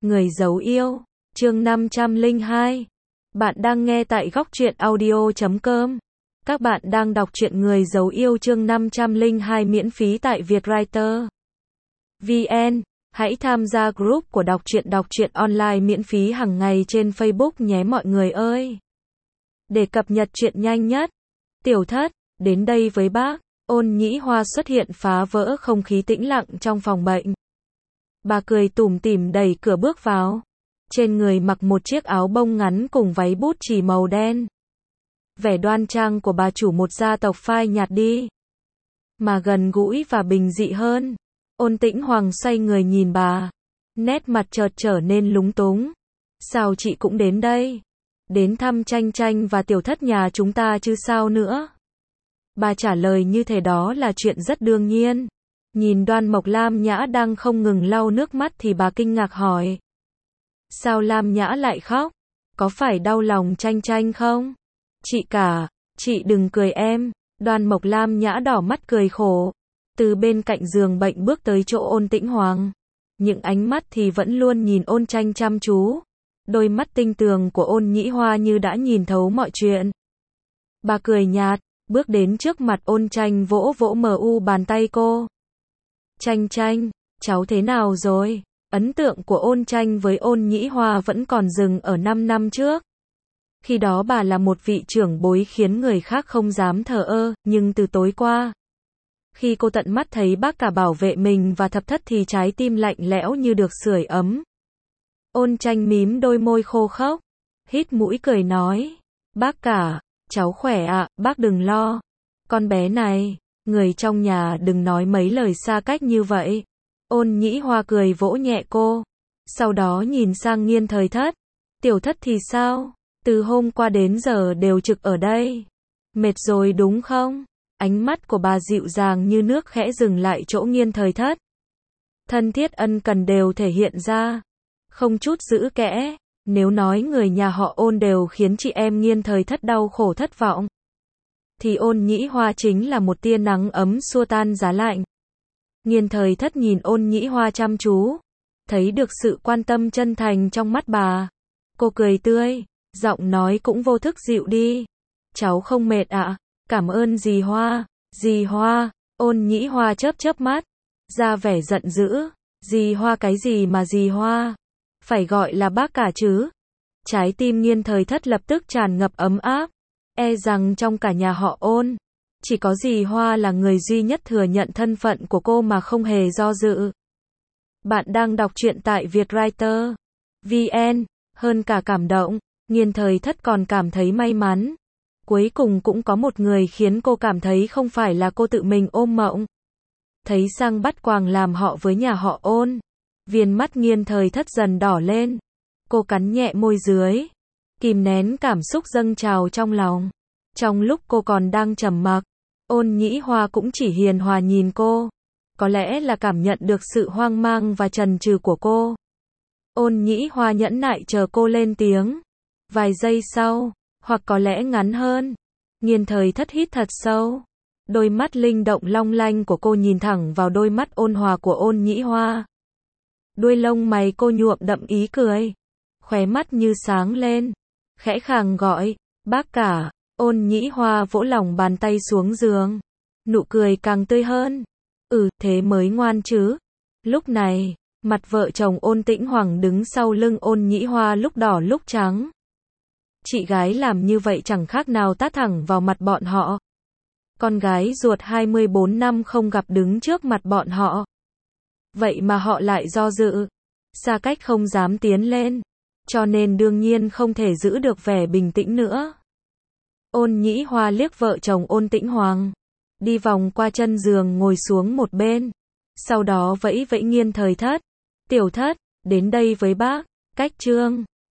Người giấu yêu, chương 502. Bạn đang nghe tại góc truyện audio.com. Các bạn đang đọc truyện Người giấu yêu chương 502 miễn phí tại Vietwriter VN. Hãy tham gia group của đọc truyện online miễn phí hàng ngày trên Facebook nhé mọi người ơi. Để cập nhật truyện nhanh nhất. Tiểu thất, đến đây với bác. Ôn Nhĩ Hoa xuất hiện phá vỡ không khí tĩnh lặng trong phòng bệnh. Bà cười tủm tỉm đẩy cửa bước vào. Trên người mặc một chiếc áo bông ngắn cùng váy bút chì màu đen. Vẻ đoan trang của bà chủ một gia tộc phai nhạt đi, mà gần gũi và bình dị hơn. Ôn Tĩnh Hoàng xoay người nhìn bà. Nét mặt chợt trở nên lúng túng. Sao chị cũng đến đây? Đến thăm Tranh Tranh và Tiểu Thất nhà chúng ta chứ sao nữa? Bà trả lời như thế đó là chuyện rất đương nhiên. Nhìn Đoan Mộc Lam Nhã đang không ngừng lau nước mắt thì bà kinh ngạc hỏi. Sao Lam Nhã lại khóc? Có phải đau lòng Tranh Tranh không? Chị cả, chị đừng cười em. Đoan Mộc Lam Nhã đỏ mắt cười khổ. Từ bên cạnh giường bệnh bước tới chỗ Ôn Tĩnh Hoàng. Những ánh mắt thì vẫn luôn nhìn Ôn Tranh chăm chú. Đôi mắt tinh tường của Ôn Nhĩ Hoa như đã nhìn thấu mọi chuyện. Bà cười nhạt, bước đến trước mặt Ôn Tranh vỗ vỗ bàn tay cô. Tranh Tranh, cháu thế nào rồi? Ấn tượng của Ôn Tranh với Ôn Nhĩ Hoa vẫn còn dừng ở 5 năm trước. Khi đó bà là một vị trưởng bối khiến người khác không dám thờ ơ, nhưng từ tối qua, khi cô tận mắt thấy bác cả bảo vệ mình và thập thất thì trái tim lạnh lẽo như được sưởi ấm. Ôn Tranh mím đôi môi khô khốc, hít mũi cười nói, bác cả, cháu khỏe ạ, bác đừng lo. Con bé này, người trong nhà đừng nói mấy lời xa cách như vậy. Ôn Nhĩ Hoa cười vỗ nhẹ cô, sau đó nhìn sang Nghiên Thời Thất. Tiểu Thất thì sao? Từ hôm qua đến giờ đều trực ở đây. Mệt rồi đúng không? Ánh mắt của bà dịu dàng như nước khẽ dừng lại chỗ Nghiên Thời Thất. Thân thiết ân cần đều thể hiện ra. Không chút giữ kẽ. Nếu nói người nhà họ Ôn đều khiến chị em Nghiên Thời Thất đau khổ thất vọng, thì Ôn Nhĩ Hoa chính là một tia nắng ấm xua tan giá lạnh. Nghiên Thời Thất nhìn Ôn Nhĩ Hoa chăm chú, thấy được sự quan tâm chân thành trong mắt bà. Cô cười tươi, giọng nói cũng vô thức dịu đi. Cháu không mệt ạ? Cảm ơn dì Hoa. Dì Hoa? Ôn Nhĩ Hoa chớp chớp mắt, ra vẻ giận dữ. Dì Hoa cái gì mà dì Hoa? Phải gọi là bác cả chứ. Trái tim Nghiên Thời Thất lập tức tràn ngập ấm áp. E rằng trong cả nhà họ Ôn, chỉ có dì Hoa là người duy nhất thừa nhận thân phận của cô mà không hề do dự. Bạn đang đọc truyện tại Vietwriter VN. Hơn cả cảm động, Nghiên Thời Thất còn cảm thấy may mắn. Cuối cùng cũng có một người khiến cô cảm thấy không phải là cô tự mình ôm mộng. Thấy sang bắt quàng làm họ với nhà họ Ôn, viền mắt Nghiên Thời Thất dần đỏ lên. Cô cắn nhẹ môi dưới, kìm nén cảm xúc dâng trào trong lòng. Trong lúc cô còn đang trầm mặc, Ôn Nhĩ Hoa cũng chỉ hiền hòa nhìn cô. Có lẽ là cảm nhận được sự hoang mang và chần chừ của cô. Ôn Nhĩ Hoa nhẫn nại chờ cô lên tiếng. Vài giây sau, hoặc có lẽ ngắn hơn, Nghiên Thời Thất hít thật sâu. Đôi mắt linh động long lanh của cô nhìn thẳng vào đôi mắt ôn hòa của Ôn Nhĩ Hoa. Đuôi lông mày cô nhuộm đậm ý cười, khóe mắt như sáng lên, khẽ khàng gọi, bác cả. Ôn Nhĩ Hoa vỗ lòng bàn tay xuống giường, nụ cười càng tươi hơn. Thế mới ngoan chứ. Lúc này, mặt vợ chồng Ôn Tĩnh Hoàng đứng sau lưng Ôn Nhĩ Hoa lúc đỏ lúc trắng. Chị gái làm như vậy chẳng khác nào tát thẳng vào mặt bọn họ. Con gái ruột 24 năm không gặp đứng trước mặt bọn họ. Vậy mà họ lại do dự, xa cách không dám tiến lên, cho nên đương nhiên không thể giữ được vẻ bình tĩnh nữa. Ôn Nhĩ Hoa liếc vợ chồng Ôn Tĩnh Hoàng, đi vòng qua chân giường ngồi xuống một bên, sau đó vẫy vẫy Nghiên Thời Thất. Tiểu Thất, đến đây với bác. Cách chương